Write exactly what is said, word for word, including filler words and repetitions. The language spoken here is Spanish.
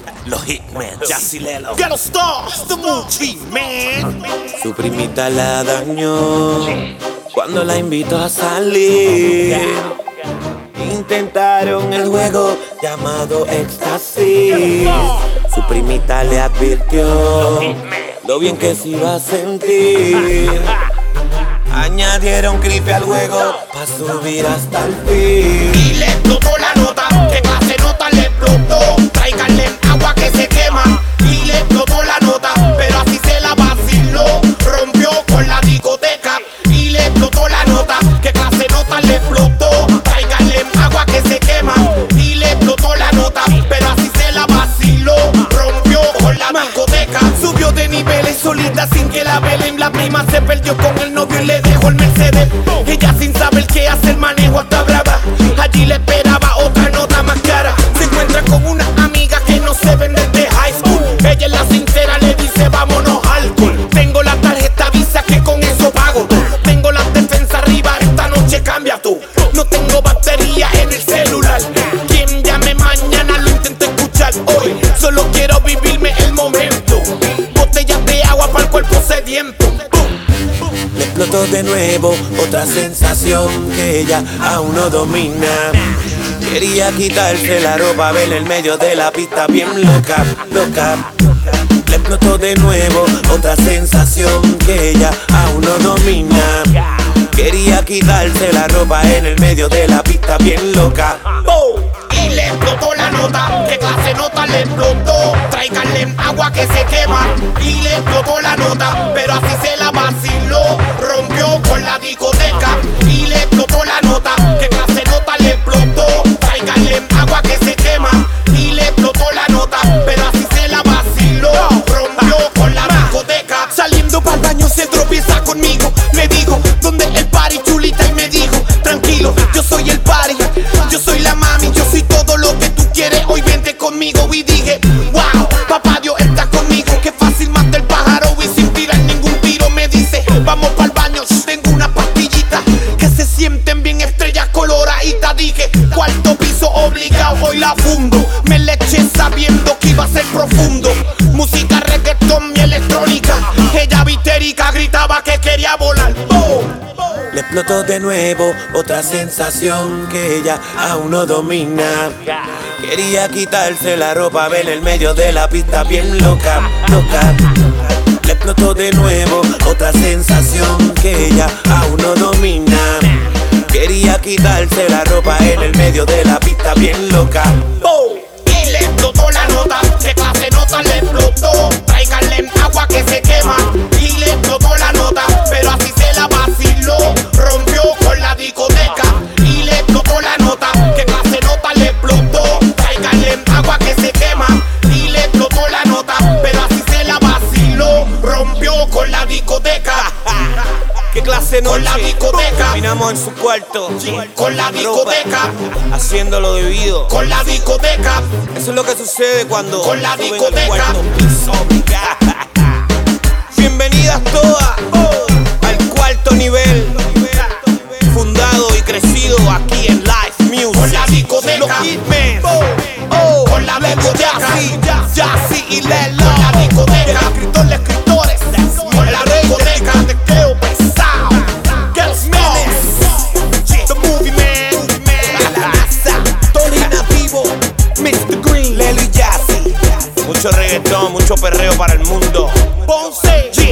Los Hitmen, Jazzy Lelo, Ghetto Stars, the movie, man. su primita la dañó cuando la invitó a salir. Intentaron el juego llamado éxtasis. Su primita le advirtió lo bien que se iba a sentir. Añadieron creepy al juego pa' subir hasta el fin. Y le explotó la nota, que clase nota le explotó. Tráiganle agua que se quema. Y le explotó la nota, pero así se la vaciló. Rompió con la discoteca. Y le explotó la nota, que clase nota le explotó. Tráiganle agua que se quema. Y le explotó la nota, pero así se la vaciló. Rompió con la discoteca. Subió de niveles solita sin que la velen. La prima se perdió con el novio y le dejó el Mercedes. Ella sin saber qué hacer manejo hasta brava. Allí le esperaba otra nota más cara. Se encuentra con una amiga que no se ven desde high school. Ella es la sincera, le dice vámonos alcohol. Tengo la tarjeta Visa que con eso pago. Tengo la defensa arriba, esta noche cambia tú. No tengo batería en el celular. Quien llame mañana lo intento escuchar hoy. Solo quiero vivirme el momento. Botellas de agua para el cuerpo sediento. Le explotó de nuevo otra sensación que ella aún no domina. Quería quitarse la ropa, verla en medio de la pista bien loca, loca. Le explotó de nuevo otra sensación que ella aún no domina. Quería quitarse la ropa en el medio de la pista bien loca. Oh. Y le explotó la nota, que clase nota le explotó. Tráiganle agua que se quema. Y le explotó la nota, pero así se la vaciló. Rompió con la discoteca. Y le explotó la nota, que clase nota le explotó. Tráiganle agua que se quema. Y le explotó la nota, pero así se la vaciló. Rompió con la discoteca. Saliendo para el baño se tropieza conmigo. Me dijo, ¿dónde el party, chulita? Y me dijo, tranquilo, yo soy el party. Yo soy la mami, yo soy todo lo que tú quieres. Hoy vente conmigo. Y dije, wow, papá Dios está conmigo. Qué fácil mata el pájaro y sin tirar ningún tiro. Me dice, vamos para el baño, tengo una pastillita que se sienten bien estrellas coloraditas. Dije, cuarto piso obligado, hoy la fundo. Me le eché sabiendo que iba a ser profundo. Música, reggaetón y electrónica. Ella vitérica gritaba que quería volar. Oh. Le explotó de nuevo otra sensación que ella aún no domina. Quería quitarse la ropa, ver en el medio de la pista bien loca, loca. Le explotó de nuevo otra sensación que ella aún no domina. Quería quitarse la ropa en el medio de la pista bien loca. Oh. Y le explotó la nota, que clase nota le explotó. Tráiganle agua que se quema. Y le explotó la nota, pero así se la vaciló. Rompió con la discoteca. Y le explotó la nota, que clase nota le explotó. Tráiganle agua que se quema. Y le explotó la nota, pero así se la vaciló. Rompió con la discoteca. ¿Qué clase noche? Con la discoteca. Terminamos en su cuarto. Con la discoteca. Haciendo lo debido. Con la discoteca. Eso es lo que sucede cuando Con la suben al discoteca. cuarto piso. Bienvenidas todas oh, al cuarto nivel. Fundado y crecido aquí en Live Music. Con la discoteca. Los Hitmen. Oh, oh, con la discoteca. Jazzy, Jazzy y Lelo. Con la discoteca. Escritores, escritores. Con la discoteca. Te creo pesado. Ghetto Stars, the movie man. Tony Nativo, mister Green, Lelo y Jazzy. Mucho reggaetón, mucho perreo para el mundo. Ponce,